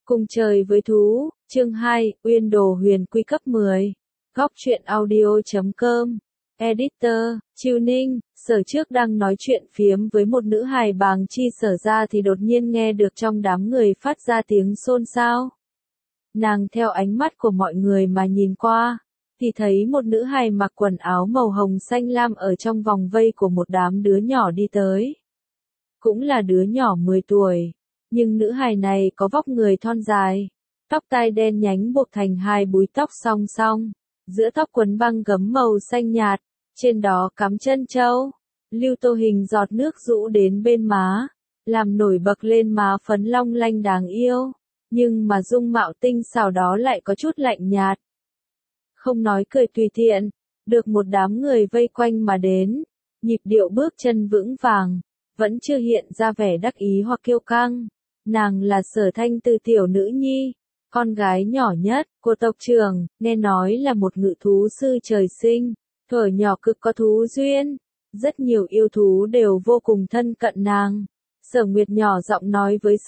Cùng trời với thú, chương 2, Uyên Đồ Huyền Quy cấp 10. Góc truyện audio.com. Editor, Chiêu Ninh. Sở trước đang nói chuyện phiếm với một nữ hài bàng chi Sở ra thì đột nhiên nghe được trong đám người phát ra tiếng xôn xao. Nàng theo ánh mắt của mọi người mà nhìn qua, thì thấy một nữ hài mặc quần áo màu hồng xanh lam ở trong vòng vây của một đám đứa nhỏ đi tới. Cũng là đứa nhỏ 10 tuổi. Nhưng nữ hài này có vóc người thon dài, tóc tai đen nhánh buộc thành hai búi tóc song song, giữa tóc quấn băng gấm màu xanh nhạt, trên đó cắm chân trâu, lưu tô hình giọt nước rũ đến bên má, làm nổi bật lên má phấn long lanh đáng yêu, nhưng mà dung mạo tinh xảo đó lại có chút lạnh nhạt. Không nói cười tùy tiện, được một đám người vây quanh mà đến, nhịp điệu bước chân vững vàng, vẫn chưa hiện ra vẻ đắc ý hoặc kiêu căng. Nàng là Sở Thanh Từ tiểu nữ nhi, con gái nhỏ nhất của tộc trưởng, nghe nói là một ngự thú sư trời sinh, thuở nhỏ cực có thú duyên, rất nhiều yêu thú đều vô cùng thân cận nàng. Sở Nguyệt nhỏ giọng nói với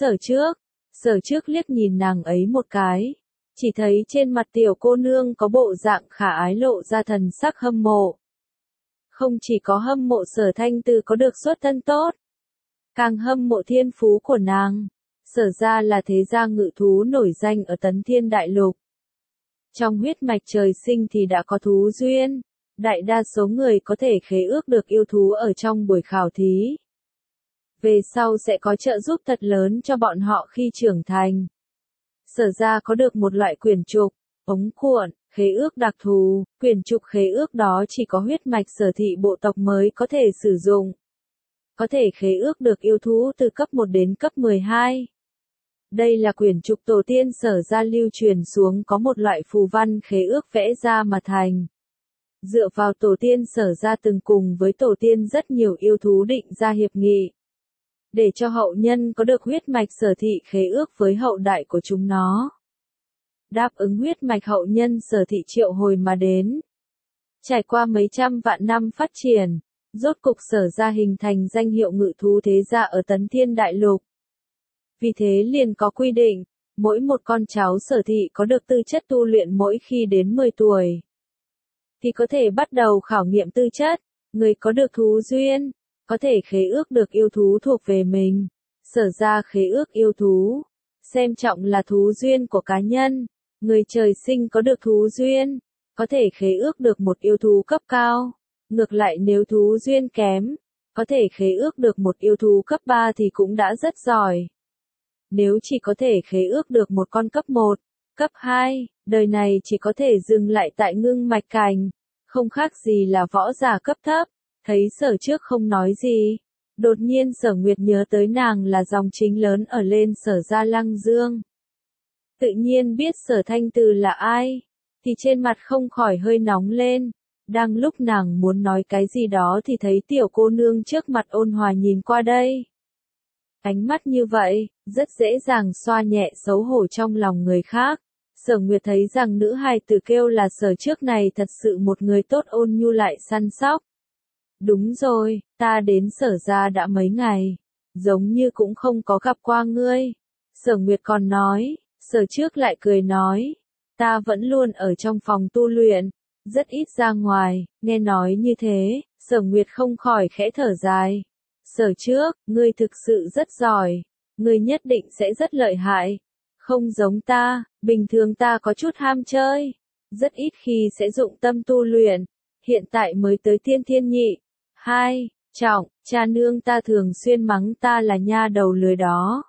Sở trước liếc nhìn nàng ấy một cái, chỉ thấy trên mặt tiểu cô nương có bộ dạng khả ái lộ ra thần sắc hâm mộ. Không chỉ có hâm mộ Sở Thanh Từ có được xuất thân tốt, càng hâm mộ thiên phú của nàng. Sở ra là thế gia ngự thú nổi danh ở Tấn Thiên Đại Lục. Trong huyết mạch trời sinh thì đã có thú duyên, đại đa số người có thể khế ước được yêu thú ở trong buổi khảo thí. Về sau sẽ có trợ giúp thật lớn cho bọn họ khi trưởng thành. Sở ra có được một loại quyển trục, ống cuộn, khế ước đặc thù, quyển trục khế ước đó chỉ có huyết mạch Sở thị bộ tộc mới có thể sử dụng. Có thể khế ước được yêu thú từ cấp 1 đến cấp 12. Đây là quyển trục tổ tiên Sở ra lưu truyền xuống có một loại phù văn khế ước vẽ ra mà thành. Dựa vào tổ tiên Sở ra từng cùng với tổ tiên rất nhiều yêu thú định ra hiệp nghị. Để cho hậu nhân có được huyết mạch Sở thị khế ước với hậu đại của chúng nó. Đáp ứng huyết mạch hậu nhân Sở thị triệu hồi mà đến. Trải qua mấy trăm vạn năm phát triển, rốt cục Sở ra hình thành danh hiệu ngự thú thế gia ở Tấn Thiên Đại Lục. Vì thế liền có quy định, mỗi một con cháu Sở thị có được tư chất tu luyện mỗi khi đến 10 tuổi. Thì có thể bắt đầu khảo nghiệm tư chất, người có được thú duyên, có thể khế ước được yêu thú thuộc về mình. Sở ra khế ước yêu thú, xem trọng là thú duyên của cá nhân, người trời sinh có được thú duyên, có thể khế ước được một yêu thú cấp cao. Ngược lại nếu thú duyên kém, có thể khế ước được một yêu thú cấp 3 thì cũng đã rất giỏi. Nếu chỉ có thể khế ước được một con cấp 1, cấp 2, đời này chỉ có thể dừng lại tại ngưng mạch cảnh, không khác gì là võ giả cấp thấp. Thấy Sở trước không nói gì, đột nhiên Sở Nguyệt nhớ tới nàng là dòng chính lớn ở lên Sở gia Lăng Dương. Tự nhiên biết Sở Thanh Từ là ai, thì trên mặt không khỏi hơi nóng lên. Đang lúc nàng muốn nói cái gì đó thì thấy tiểu cô nương trước mặt ôn hòa nhìn qua đây. Ánh mắt như vậy, rất dễ dàng xoa nhẹ xấu hổ trong lòng người khác. Sở Nguyệt thấy rằng nữ hài tử kêu là Sở trước này thật sự một người tốt ôn nhu lại săn sóc. Đúng rồi, ta đến Sở ra đã mấy ngày, giống như cũng không có gặp qua ngươi. Sở Nguyệt còn nói, Sở trước lại cười nói, ta vẫn luôn ở trong phòng tu luyện, rất ít ra ngoài. Nghe nói như thế, Sở Nguyệt không khỏi khẽ thở dài. Sở trước, ngươi thực sự rất giỏi, ngươi nhất định sẽ rất lợi hại. Không giống ta, bình thường ta có chút ham chơi, rất ít khi sẽ dụng tâm tu luyện, hiện tại mới tới tiên thiên nhị. 2. Trọng, cha nương ta thường xuyên mắng ta là nha đầu lười đó.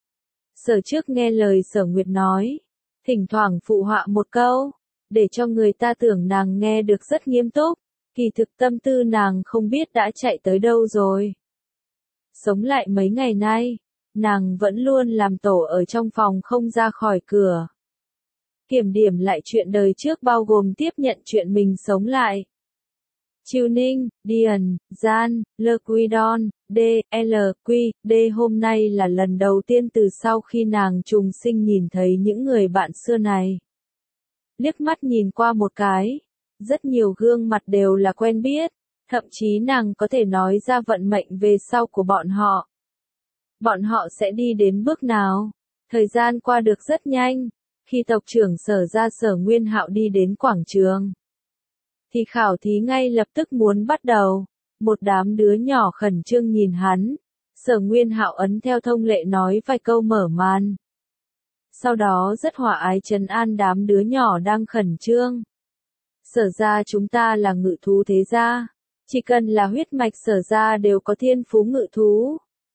Sở trước nghe lời Sở Nguyệt nói, thỉnh thoảng phụ họa một câu, để cho người ta tưởng nàng nghe được rất nghiêm túc, kỳ thực tâm tư nàng không biết đã chạy tới đâu rồi. Sống lại mấy ngày nay, nàng vẫn luôn làm tổ ở trong phòng không ra khỏi cửa. Kiểm điểm lại chuyện đời trước bao gồm tiếp nhận chuyện mình sống lại. Chiêu Ninh, Điền, Gian, Lơ Quy Đon, D, L, Quy, D hôm nay là lần đầu tiên từ sau khi nàng trùng sinh nhìn thấy những người bạn xưa này. Liếc mắt nhìn qua một cái, rất nhiều gương mặt đều là quen biết, thậm chí nàng có thể nói ra vận mệnh về sau của bọn họ. Bọn họ sẽ đi đến bước nào? Thời gian qua được rất nhanh, khi tộc trưởng Sở ra Sở Nguyên Hạo đi đến quảng trường, thì khảo thí ngay lập tức muốn bắt đầu. Một đám đứa nhỏ khẩn trương nhìn hắn. Sở Nguyên Hạo ấn theo thông lệ nói vài câu mở màn. Sau đó rất hòa ái trấn an đám đứa nhỏ đang khẩn trương. Sở ra chúng ta là ngự thú thế gia. Chỉ cần là huyết mạch Sở ra đều có thiên phú ngự thú.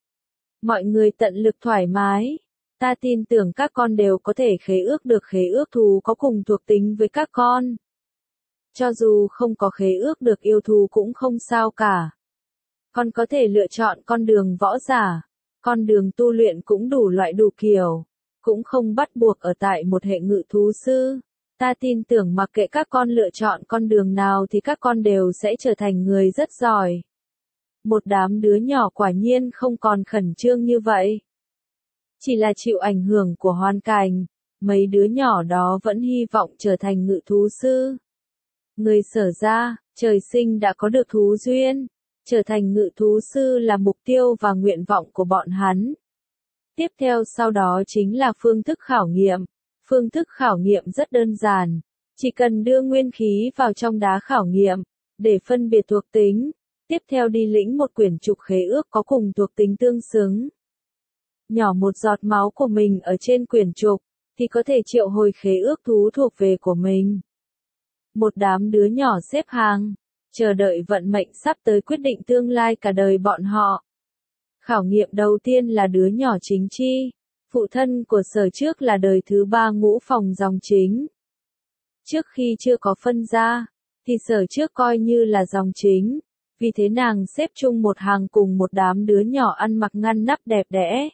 Mọi người tận lực thoải mái. Ta tin tưởng các con đều có thể khế ước được khế ước thú có cùng thuộc tính với các con. Cho dù không có khế ước được yêu thú cũng không sao cả. Con có thể lựa chọn con đường võ giả, con đường tu luyện cũng đủ loại đủ kiểu, cũng không bắt buộc ở tại một hệ ngự thú sư. Ta tin tưởng mặc kệ các con lựa chọn con đường nào thì các con đều sẽ trở thành người rất giỏi. Một đám đứa nhỏ quả nhiên không còn khẩn trương như vậy. Chỉ là chịu ảnh hưởng của hoàn cảnh, mấy đứa nhỏ đó vẫn hy vọng trở thành ngự thú sư. Người Sở ra, trời sinh đã có được thú duyên, trở thành ngự thú sư là mục tiêu và nguyện vọng của bọn hắn. Tiếp theo sau đó chính là phương thức khảo nghiệm. Phương thức khảo nghiệm rất đơn giản, chỉ cần đưa nguyên khí vào trong đá khảo nghiệm, để phân biệt thuộc tính, tiếp theo đi lĩnh một quyển trục khế ước có cùng thuộc tính tương xứng. Nhỏ một giọt máu của mình ở trên quyển trục, thì có thể triệu hồi khế ước thú thuộc về của mình. Một đám đứa nhỏ xếp hàng, chờ đợi vận mệnh sắp tới quyết định tương lai cả đời bọn họ. Khảo nghiệm đầu tiên là đứa nhỏ Chính Chi, phụ thân của Sở trước là đời thứ 3 ngũ phòng dòng chính. Trước khi chưa có phân gia, thì Sở trước coi như là dòng chính, vì thế nàng xếp chung một hàng cùng một đám đứa nhỏ ăn mặc ngăn nắp đẹp đẽ.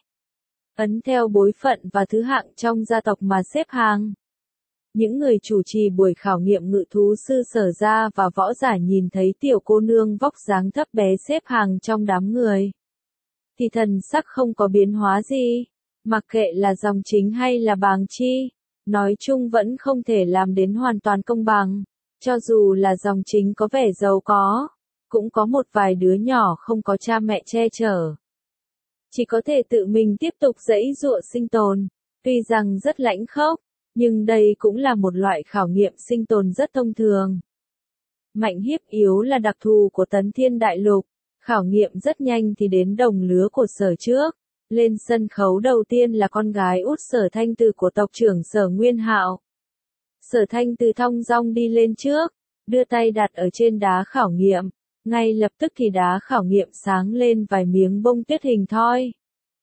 Ấn theo bối phận và thứ hạng trong gia tộc mà xếp hàng. Những người chủ trì buổi khảo nghiệm ngự thú sư Sở ra và võ giả nhìn thấy tiểu cô nương vóc dáng thấp bé xếp hàng trong đám người, thì thần sắc không có biến hóa gì, mặc kệ là dòng chính hay là bàng chi, nói chung vẫn không thể làm đến hoàn toàn công bằng, cho dù là dòng chính có vẻ giàu có, cũng có một vài đứa nhỏ không có cha mẹ che chở. Chỉ có thể tự mình tiếp tục giãy giụa sinh tồn, tuy rằng rất lãnh khốc, nhưng đây cũng là một loại khảo nghiệm sinh tồn rất thông thường. Mạnh hiếp yếu là đặc thù của Tấn Thiên Đại Lục, khảo nghiệm rất nhanh thì đến đồng lứa của Sở trước. Lên sân khấu đầu tiên là con gái út Sở Thanh Từ của tộc trưởng Sở Nguyên Hạo. Sở Thanh Từ thong dong đi lên trước, đưa tay đặt ở trên đá khảo nghiệm, ngay lập tức thì đá khảo nghiệm sáng lên vài miếng bông tuyết hình thoi.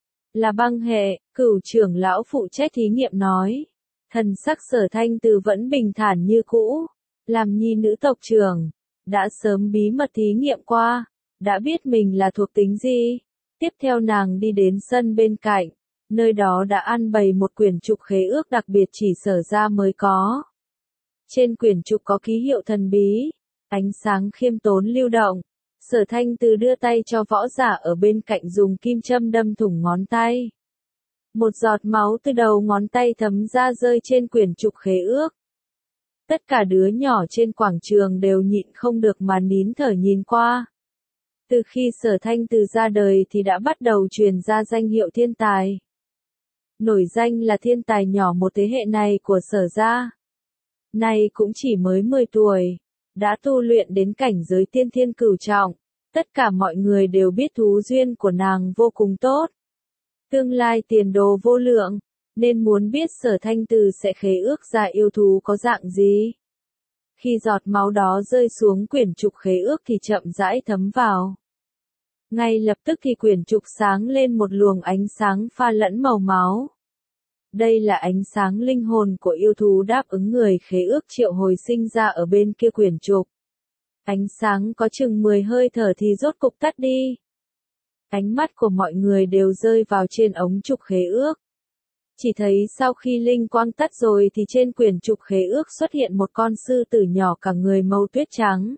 Là băng hệ, cửu trưởng lão phụ trách thí nghiệm nói. Thần sắc Sở Thanh Từ vẫn bình thản như cũ, làm nhi nữ tộc trưởng, đã sớm bí mật thí nghiệm qua, đã biết mình là thuộc tính gì. Tiếp theo nàng đi đến sân bên cạnh, nơi đó đã an bày một quyển trục khế ước đặc biệt chỉ Sở ra mới có. Trên quyển trục có ký hiệu thần bí, ánh sáng khiêm tốn lưu động. Sở Thanh Từ đưa tay cho võ giả ở bên cạnh dùng kim châm đâm thủng ngón tay. Một giọt máu từ đầu ngón tay thấm ra rơi trên quyển trục khế ước. Tất cả đứa nhỏ trên quảng trường đều nhịn không được mà nín thở nhìn qua. Từ khi Sở Thanh Từ ra đời thì đã bắt đầu truyền ra danh hiệu thiên tài. Nổi danh là thiên tài nhỏ một thế hệ này của Sở gia. Nay cũng chỉ mới 10 tuổi, đã tu luyện đến cảnh giới tiên thiên cửu trọng. Tất cả mọi người đều biết thú duyên của nàng vô cùng tốt. Tương lai tiền đồ vô lượng, nên muốn biết Sở Thanh Từ sẽ khế ước ra yêu thú có dạng gì. Khi giọt máu đó rơi xuống quyển trục khế ước thì chậm rãi thấm vào. Ngay lập tức thì quyển trục sáng lên một luồng ánh sáng pha lẫn màu máu. Đây là ánh sáng linh hồn của yêu thú đáp ứng người khế ước triệu hồi sinh ra ở bên kia quyển trục. Ánh sáng có chừng 10 hơi thở thì rốt cục tắt đi. Ánh mắt của mọi người đều rơi vào trên ống trục khế ước. Chỉ thấy sau khi linh quang tắt rồi thì trên quyển trục khế ước xuất hiện một con sư tử nhỏ cả người màu tuyết trắng.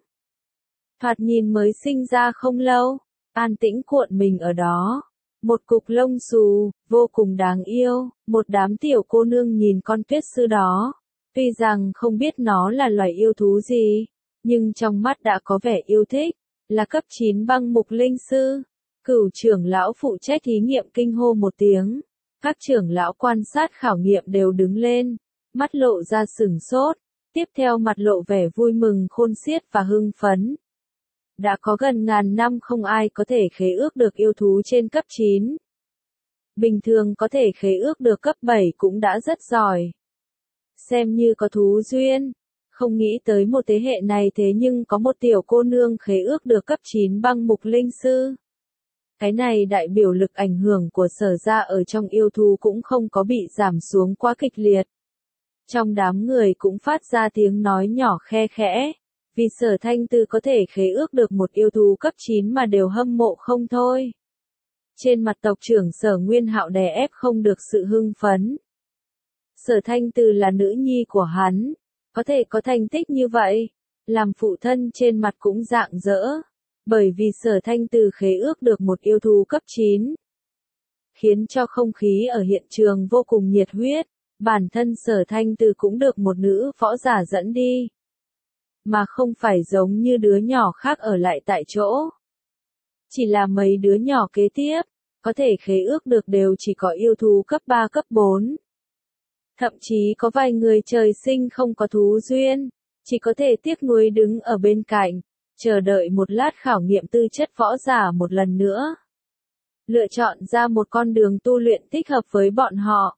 Thoạt nhìn mới sinh ra không lâu, an tĩnh cuộn mình ở đó. Một cục lông xù, vô cùng đáng yêu, một đám tiểu cô nương nhìn con tuyết sư đó. Tuy rằng không biết nó là loài yêu thú gì, nhưng trong mắt đã có vẻ yêu thích, là cấp 9 băng mục linh sư. Cửu trưởng lão phụ trách thí nghiệm kinh hô một tiếng. Các trưởng lão quan sát khảo nghiệm đều đứng lên, mắt lộ ra sửng sốt, tiếp theo mặt lộ vẻ vui mừng khôn xiết và hưng phấn. Đã có gần ngàn năm không ai có thể khế ước được yêu thú trên cấp 9. Bình thường có thể khế ước được cấp 7 cũng đã rất giỏi. Xem như có thú duyên. Không nghĩ tới một thế hệ này thế nhưng có một tiểu cô nương khế ước được cấp 9 băng mục linh sư. Cái này đại biểu lực ảnh hưởng của Sở gia ở trong yêu thú cũng không có bị giảm xuống quá kịch liệt. Trong đám người cũng phát ra tiếng nói nhỏ khe khẽ, vì Sở Thanh Tư có thể khế ước được một yêu thú cấp 9 mà đều hâm mộ không thôi. Trên mặt tộc trưởng Sở Nguyên Hạo đè ép không được sự hưng phấn. Sở Thanh Tư là nữ nhi của hắn, có thể có thành tích như vậy, làm phụ thân trên mặt cũng rạng rỡ, bởi vì Sở Thanh Tư khế ước được một yêu thú cấp 9. Khiến cho không khí ở hiện trường vô cùng nhiệt huyết, bản thân Sở Thanh Tư cũng được một nữ võ giả dẫn đi. Mà không phải giống như đứa nhỏ khác ở lại tại chỗ. Chỉ là mấy đứa nhỏ kế tiếp, có thể khế ước được đều chỉ có yêu thú cấp 3 cấp 4. Thậm chí có vài người trời sinh không có thú duyên, chỉ có thể tiếc nuối đứng ở bên cạnh, chờ đợi một lát khảo nghiệm tư chất võ giả một lần nữa. Lựa chọn ra một con đường tu luyện thích hợp với bọn họ.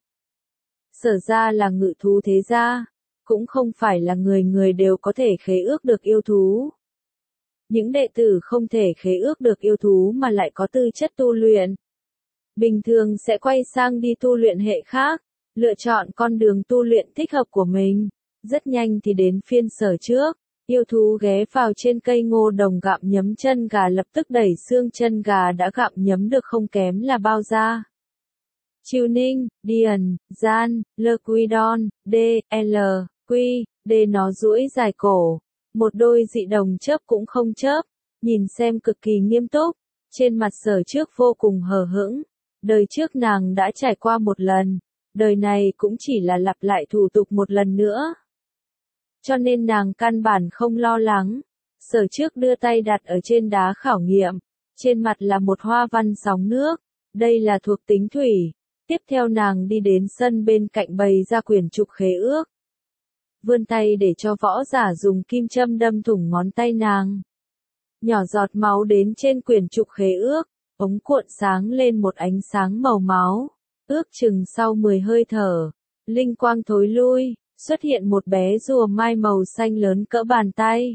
Sở gia là ngự thú thế gia, cũng không phải là người người đều có thể khế ước được yêu thú. Những đệ tử không thể khế ước được yêu thú mà lại có tư chất tu luyện. Bình thường sẽ quay sang đi tu luyện hệ khác, lựa chọn con đường tu luyện thích hợp của mình. Rất nhanh thì đến phiên Sở trước, yêu thú ghé vào trên cây ngô đồng gặm nhấm chân gà, lập tức đẩy xương chân gà đã gặm nhấm được không kém là bao ra. Chiêu Ninh, Điền, Gian, Lơ Quy Đon, D, L, Quy, D nó duỗi dài cổ. Một đôi dị đồng chớp cũng không chớp, nhìn xem cực kỳ nghiêm túc, trên mặt Sở trước vô cùng hờ hững. Đời trước nàng đã trải qua một lần, đời này cũng chỉ là lặp lại thủ tục một lần nữa. Cho nên nàng căn bản không lo lắng. Sở trước đưa tay đặt ở trên đá khảo nghiệm, trên mặt là một hoa văn sóng nước, đây là thuộc tính thủy. Tiếp theo nàng đi đến sân bên cạnh bày ra quyển trục khế ước. Vươn tay để cho võ giả dùng kim châm đâm thủng ngón tay nàng. Nhỏ giọt máu đến trên quyển trục khế ước, ống cuộn sáng lên một ánh sáng màu máu. Ước chừng sau 10 hơi thở, linh quang thối lui, xuất hiện một bé rùa mai màu xanh lớn cỡ bàn tay.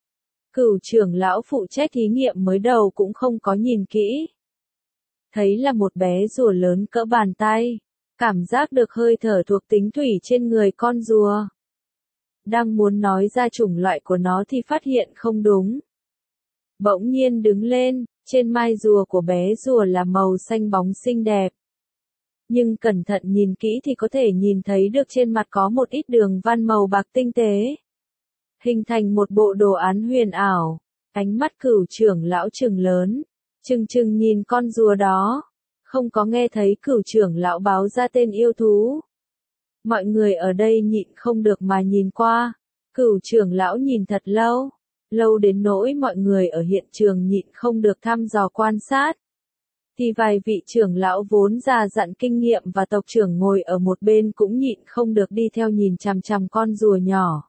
Cửu trưởng lão phụ trách thí nghiệm mới đầu cũng không có nhìn kỹ. Thấy là một bé rùa lớn cỡ bàn tay, cảm giác được hơi thở thuộc tính thủy trên người con rùa. Đang muốn nói ra chủng loại của nó thì phát hiện không đúng. Bỗng nhiên đứng lên, trên mai rùa của bé rùa là màu xanh bóng xinh đẹp. Nhưng cẩn thận nhìn kỹ thì có thể nhìn thấy được trên mặt có một ít đường văn màu bạc tinh tế. Hình thành một bộ đồ án huyền ảo, ánh mắt cửu trưởng lão trừng lớn, trừng nhìn con rùa đó, không có nghe thấy cửu trưởng lão báo ra tên yêu thú. Mọi người ở đây nhịn không được mà nhìn qua, cửu trưởng lão nhìn thật lâu, lâu đến nỗi mọi người ở hiện trường nhịn không được thăm dò quan sát. Thì vài vị trưởng lão vốn già dặn kinh nghiệm và tộc trưởng ngồi ở một bên cũng nhịn không được đi theo nhìn chằm chằm con rùa nhỏ.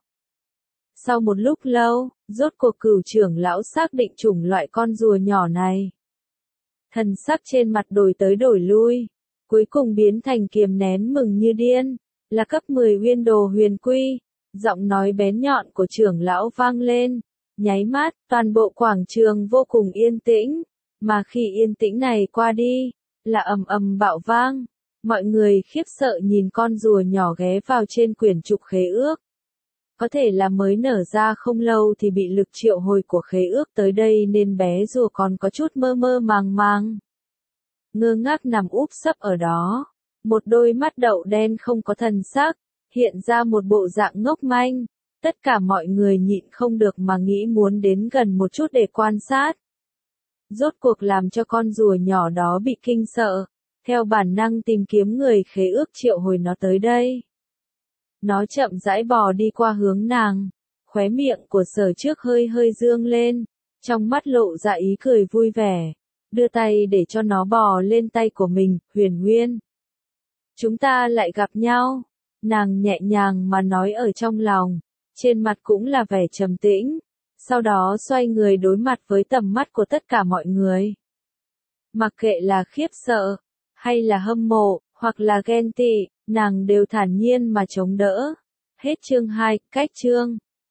Sau một lúc lâu, rốt cuộc cửu trưởng lão xác định chủng loại con rùa nhỏ này. Thần sắc trên mặt đổi tới đổi lui, cuối cùng biến thành kiềm nén mừng như điên, là cấp 10 Uyên Đồ Huyền Quy. Giọng nói bén nhọn của trưởng lão vang lên, nháy mắt, toàn bộ quảng trường vô cùng yên tĩnh. Mà khi yên tĩnh này qua đi, là ầm ầm bạo vang, mọi người khiếp sợ nhìn con rùa nhỏ ghé vào trên quyển trục khế ước. Có thể là mới nở ra không lâu thì bị lực triệu hồi của khế ước tới đây nên bé rùa còn có chút mơ mơ màng màng. Ngơ ngác nằm úp sấp ở đó, một đôi mắt đậu đen không có thần sắc, hiện ra một bộ dạng ngốc manh. Tất cả mọi người nhịn không được mà nghĩ muốn đến gần một chút để quan sát. Rốt cuộc làm cho con rùa nhỏ đó bị kinh sợ, theo bản năng tìm kiếm người khế ước triệu hồi nó tới đây. Nó chậm rãi bò đi qua hướng nàng, khóe miệng của Sở trước hơi hơi dương lên, trong mắt lộ ra ý cười vui vẻ, đưa tay để cho nó bò lên tay của mình, Huyền Nguyên. Chúng ta lại gặp nhau. Nàng nhẹ nhàng mà nói ở trong lòng, trên mặt cũng là vẻ trầm tĩnh, sau đó xoay người đối mặt với tầm mắt của tất cả mọi người. Mặc kệ là khiếp sợ, hay là hâm mộ, hoặc là ghen tị, nàng đều thản nhiên mà chống đỡ. Hết chương 2, cách chương.